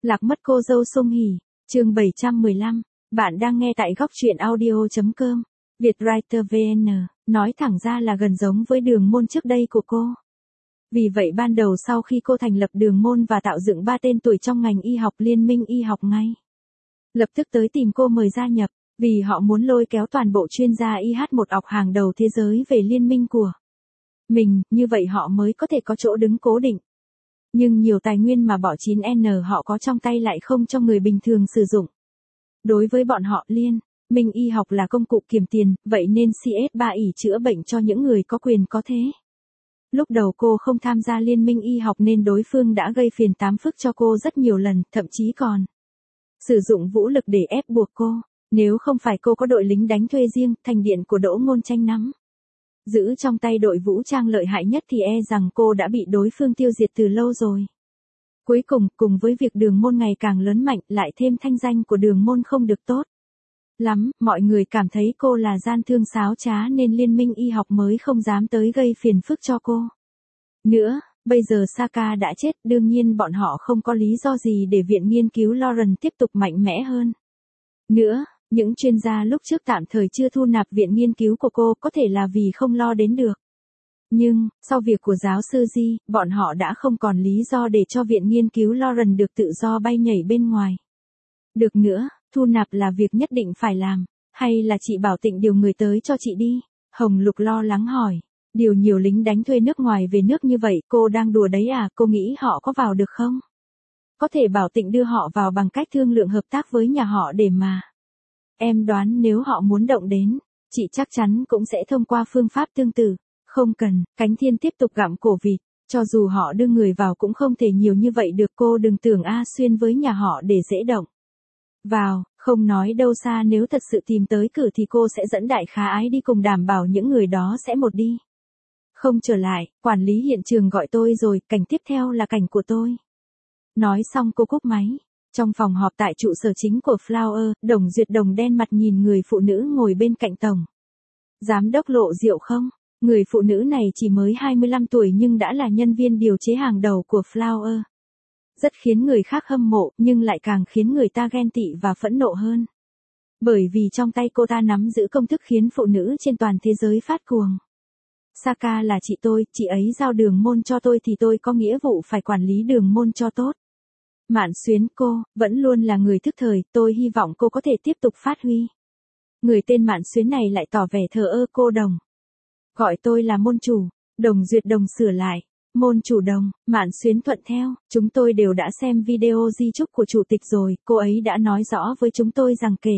Lạc mất cô dâu Song Hỷ, chương 715, bạn đang nghe tại góc truyện audio.com, Vietwriter VN, nói thẳng ra là gần giống với đường môn trước đây của cô. Vì vậy ban đầu sau khi cô thành lập đường môn và tạo dựng 3 tên tuổi trong ngành y học Liên minh y học ngay. Lập tức tới tìm cô mời gia nhập, vì họ muốn lôi kéo toàn bộ chuyên gia IH1 học hàng đầu thế giới về liên minh của mình, như vậy họ mới có thể có chỗ đứng cố định. Nhưng nhiều tài nguyên mà bỏ 9N họ có trong tay lại không cho người bình thường sử dụng. Đối với bọn họ Liên minh y học là công cụ kiếm tiền, vậy nên CS3 ỷ chữa bệnh cho những người có quyền có thế. Lúc đầu cô không tham gia liên minh y học nên đối phương đã gây phiền tám phức cho cô rất nhiều lần, thậm chí còn sử dụng vũ lực để ép buộc cô. Nếu không phải cô có đội lính đánh thuê riêng, thành điện của Đỗ Ngôn Tranh nắm giữ trong tay đội vũ trang lợi hại nhất thì e rằng cô đã bị đối phương tiêu diệt từ lâu rồi. Cuối cùng với việc đường môn ngày càng lớn mạnh, lại thêm thanh danh của đường môn không được tốt lắm, mọi người cảm thấy cô là gian thương xáo trá nên liên minh y học mới không dám tới gây phiền phức cho cô nữa. Bây giờ Saka đã chết, đương nhiên bọn họ không có lý do gì để viện nghiên cứu Lauren tiếp tục mạnh mẽ hơn nữa. Những chuyên gia lúc trước tạm thời chưa thu nạp viện nghiên cứu của cô có thể là vì không lo đến được. Nhưng, sau việc của giáo sư Di, bọn họ đã không còn lý do để cho viện nghiên cứu Lauren được tự do bay nhảy bên ngoài. Được nữa, thu nạp là việc nhất định phải làm, hay là chị Bảo Tịnh điều người tới cho chị đi? Hồng Lục lo lắng hỏi. Điều nhiều lính đánh thuê nước ngoài về nước như vậy, cô đang đùa đấy à? Cô nghĩ họ có vào được không? Có thể Bảo Tịnh đưa họ vào bằng cách thương lượng hợp tác với nhà họ để mà. Em đoán nếu họ muốn động đến, chị chắc chắn cũng sẽ thông qua phương pháp tương tự. Không cần, Cánh Thiên tiếp tục gặm cổ vịt, cho dù họ đưa người vào cũng không thể nhiều như vậy được. Cô đừng tưởng xuyên với nhà họ để dễ động vào, không nói đâu xa, nếu thật sự tìm tới cửa thì cô sẽ dẫn Đại Khá Ái đi cùng, đảm bảo những người đó sẽ một đi không trở lại. Quản lý hiện trường gọi tôi rồi, cảnh tiếp theo là cảnh của tôi. Nói xong cô cúp máy. Trong phòng họp tại trụ sở chính của Flower, Đồng Duyệt Đồng đen mặt nhìn người phụ nữ ngồi bên cạnh tổng giám đốc Lộ Diệu không. Người phụ nữ này chỉ mới 25 tuổi nhưng đã là nhân viên điều chế hàng đầu của Flower. Rất khiến người khác hâm mộ, nhưng lại càng khiến người ta ghen tị và phẫn nộ hơn. Bởi vì trong tay cô ta nắm giữ công thức khiến phụ nữ trên toàn thế giới phát cuồng. Saka là chị tôi, chị ấy giao đường môn cho tôi thì tôi có nghĩa vụ phải quản lý đường môn cho tốt. Mạn Xuyến, cô vẫn luôn là người thức thời, tôi hy vọng cô có thể tiếp tục phát huy. Người tên Mạn Xuyến này lại tỏ vẻ thờ ơ. Cô Đồng gọi tôi là môn chủ. Đồng Duyệt Đồng sửa lại. Môn chủ Đồng. Mạn Xuyến thuận theo. Chúng tôi đều đã xem video di chúc của chủ tịch rồi, cô ấy đã nói rõ với chúng tôi rằng kể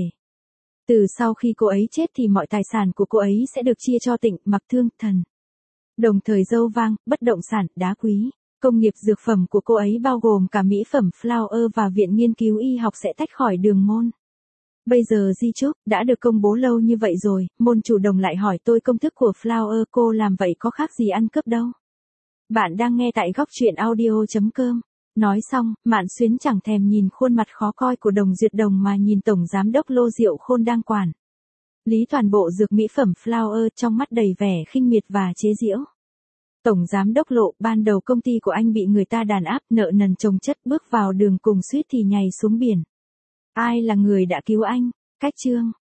từ sau khi cô ấy chết thì mọi tài sản của cô ấy sẽ được chia cho Tịnh Mặc Thương Thần. Đồng thời dâu vang, bất động sản, đá quý, công nghiệp dược phẩm của cô ấy bao gồm cả mỹ phẩm Flower và viện nghiên cứu y học sẽ tách khỏi đường môn. Bây giờ di chúc đã được công bố lâu như vậy rồi, môn chủ Đồng lại hỏi tôi công thức của Flower, cô làm vậy có khác gì ăn cướp đâu. Bạn đang nghe tại góc truyện audio.com. Nói xong, Mạn Xuyến chẳng thèm nhìn khuôn mặt khó coi của Đồng Duyệt Đồng mà nhìn tổng giám đốc Lô Diệu Khôn đang quản lý toàn bộ dược mỹ phẩm Flower, trong mắt đầy vẻ khinh miệt và chế giễu. Tổng giám đốc Lộ, ban đầu công ty của anh bị người ta đàn áp, nợ nần chồng chất, bước vào đường cùng suýt thì nhảy xuống biển. Ai là người đã cứu anh? Cách chương